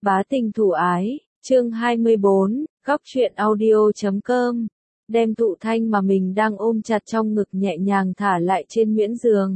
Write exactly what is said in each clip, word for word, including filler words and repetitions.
Bá tình thủ ái, chương hai mươi bốn, góc truyện audio chấm com. Đem Thụ Thanh mà mình đang ôm chặt trong ngực nhẹ nhàng thả lại trên miễn giường.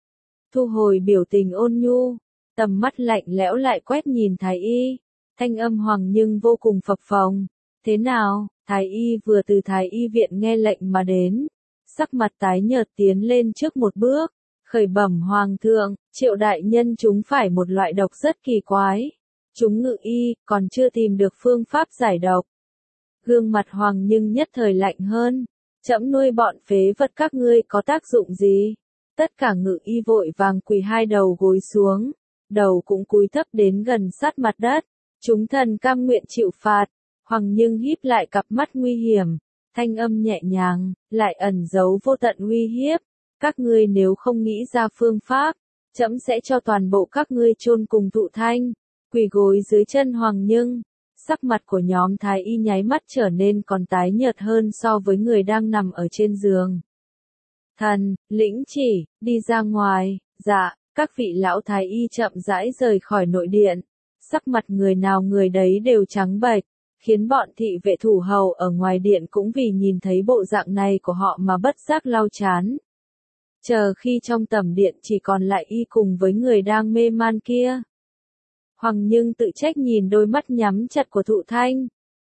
Thu hồi biểu tình ôn nhu, tầm mắt lạnh lẽo lại quét nhìn Thái Y. Thanh âm Hoàng nhưng vô cùng phập phồng. Thế nào? Thái Y vừa từ Thái Y viện nghe lệnh mà đến. Sắc mặt tái nhợt tiến lên trước một bước. Khởi bẩm Hoàng thượng, Triệu đại nhân chúng phải một loại độc rất kỳ quái. Chúng ngự y, còn chưa tìm được phương pháp giải độc. Gương mặt Hoàng nhưng nhất thời lạnh hơn. Trẫm nuôi bọn phế vật các ngươi có tác dụng gì? Tất cả ngự y vội vàng quỳ hai đầu gối xuống. Đầu cũng cúi thấp đến gần sát mặt đất. Chúng thần cam nguyện chịu phạt. Hoàng nhưng híp lại cặp mắt nguy hiểm. Thanh âm nhẹ nhàng, lại ẩn giấu vô tận uy hiếp. Các ngươi nếu không nghĩ ra phương pháp, trẫm sẽ cho toàn bộ các ngươi chôn cùng Thụ Thanh. Quỳ gối dưới chân Hoàng nhưng, sắc mặt của nhóm Thái Y nháy mắt trở nên còn tái nhợt hơn so với người đang nằm ở trên giường. Thần, lĩnh chỉ, đi ra ngoài. Dạ, các vị lão Thái Y chậm rãi rời khỏi nội điện. Sắc mặt người nào người đấy đều trắng bệch, khiến bọn thị vệ thủ hầu ở ngoài điện cũng vì nhìn thấy bộ dạng này của họ mà bất giác lau chán. Chờ khi trong tầm điện chỉ còn lại y cùng với người đang mê man kia. Hoàng nhưng tự trách nhìn đôi mắt nhắm chặt của Thụ Thanh.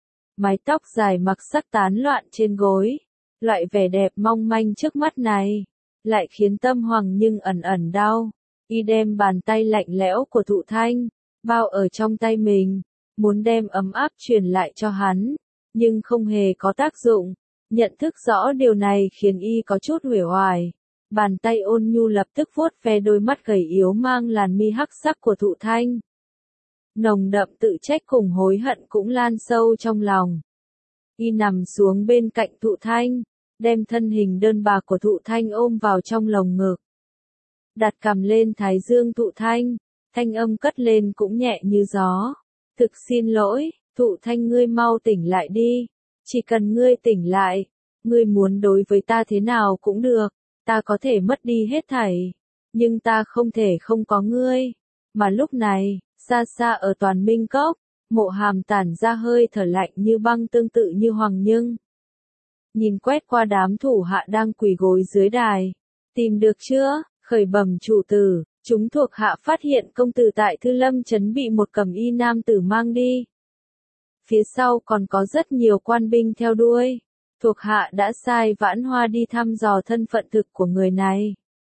Mái tóc dài mặc sắc tán loạn trên gối. Loại vẻ đẹp mong manh trước mắt này, lại khiến tâm Hoàng nhưng ẩn ẩn đau. Y đem bàn tay lạnh lẽo của Thụ Thanh, bao ở trong tay mình, muốn đem ấm áp truyền lại cho hắn, nhưng không hề có tác dụng. Nhận thức rõ điều này khiến y có chút uể oải. Bàn tay ôn nhu lập tức vuốt ve đôi mắt gầy yếu mang làn mi hắc sắc của Thụ Thanh. Nồng đậm tự trách cùng hối hận cũng lan sâu trong lòng. Y nằm xuống bên cạnh Thụ Thanh, đem thân hình đơn bạc của Thụ Thanh ôm vào trong lồng ngực. Đặt cằm lên thái dương Thụ Thanh, thanh âm cất lên cũng nhẹ như gió. Thực xin lỗi, Thụ Thanh ngươi mau tỉnh lại đi. Chỉ cần ngươi tỉnh lại, ngươi muốn đối với ta thế nào cũng được. Ta có thể mất đi hết thảy, nhưng ta không thể không có ngươi. Mà lúc này, xa xa ở Toàn Minh Cốc, Mộ Hàm tản ra hơi thở lạnh như băng tương tự như Hoàng nhưng. Nhìn quét qua đám thủ hạ đang quỳ gối dưới đài. Tìm được chưa? Khởi bẩm chủ tử, chúng thuộc hạ phát hiện công tử tại Thư Lâm trấn bị một cẩm y nam tử mang đi. Phía sau còn có rất nhiều quan binh theo đuôi. Thuộc hạ đã sai Vãn Hoa đi thăm dò thân phận thực của người này.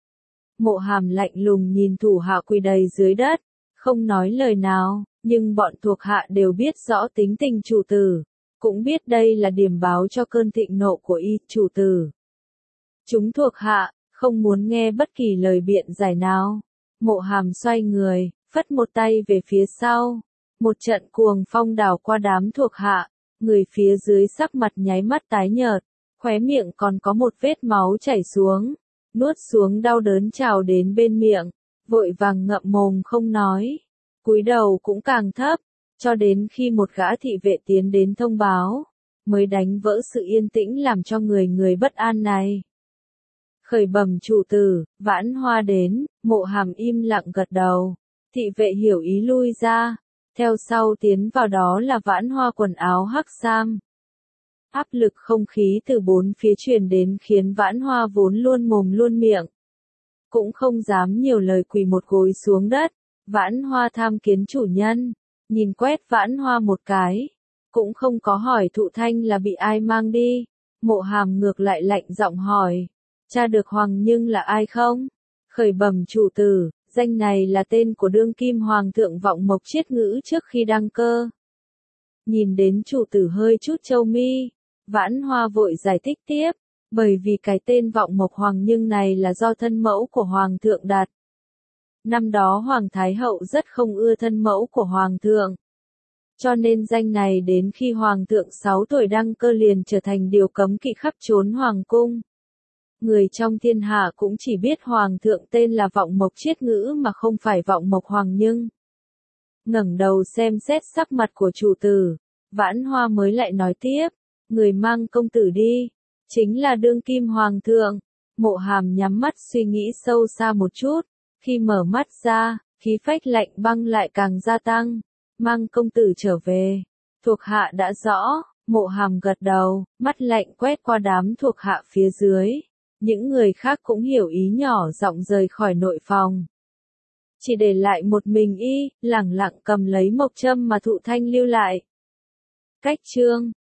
Mộ Hàm lạnh lùng nhìn thủ hạ quỳ đầy dưới đất, không nói lời nào, nhưng bọn thuộc hạ đều biết rõ tính tình chủ tử, cũng biết đây là điểm báo cho cơn thịnh nộ của y, chủ tử. Chúng thuộc hạ, không muốn nghe bất kỳ lời biện giải nào. Mộ Hàm xoay người, phất một tay về phía sau. Một trận cuồng phong đảo qua đám thuộc hạ. Người phía dưới sắc mặt nháy mắt tái nhợt, khóe miệng còn có một vết máu chảy xuống, nuốt xuống đau đớn trào đến bên miệng, vội vàng ngậm mồm không nói, cúi đầu cũng càng thấp, cho đến khi một gã thị vệ tiến đến thông báo, mới đánh vỡ sự yên tĩnh làm cho người người bất an này. Khởi bẩm chủ tử, Vãn Hoa đến. Mộ Hàm im lặng gật đầu, thị vệ hiểu ý lui ra. Theo sau tiến vào đó là Vãn Hoa quần áo hắc sam. Áp lực không khí từ bốn phía truyền đến khiến Vãn Hoa vốn luôn mồm luôn miệng. Cũng không dám nhiều lời quỳ một gối xuống đất. Vãn Hoa tham kiến chủ nhân. Nhìn quét Vãn Hoa một cái. Cũng không có hỏi Thụ Thanh là bị ai mang đi. Mộ Hàm ngược lại lạnh giọng hỏi. Tra được Hoàng nhưng là ai không? Khởi bẩm chủ tử. Danh này là tên của đương kim hoàng thượng Vọng Mộc Chiết Ngữ trước khi đăng cơ. Nhìn đến chủ tử hơi chút châu mi, Vãn Hoa vội giải thích tiếp, bởi vì cái tên Vọng Mộc Hoàng nhưng này là do thân mẫu của hoàng thượng đặt. Năm đó Hoàng Thái Hậu rất không ưa thân mẫu của hoàng thượng. Cho nên danh này đến khi hoàng thượng sáu tuổi đăng cơ liền trở thành điều cấm kỵ khắp trốn hoàng cung. Người trong thiên hạ cũng chỉ biết hoàng thượng tên là Vọng Mộc Chiết Ngữ mà không phải Vọng Mộc Hoàng nhưng. Ngẩng đầu xem xét sắc mặt của chủ tử, Vãn Hoa mới lại nói tiếp, người mang công tử đi, chính là đương kim hoàng thượng. Mộ Hàm nhắm mắt suy nghĩ sâu xa một chút, khi mở mắt ra, khí phách lạnh băng lại càng gia tăng, mang công tử trở về. Thuộc hạ đã rõ, Mộ Hàm gật đầu, mắt lạnh quét qua đám thuộc hạ phía dưới. Những người khác cũng hiểu ý nhỏ giọng rời khỏi nội phòng. Chỉ để lại một mình y, lẳng lặng cầm lấy mộc châm mà Thụ Thanh lưu lại. Cách chương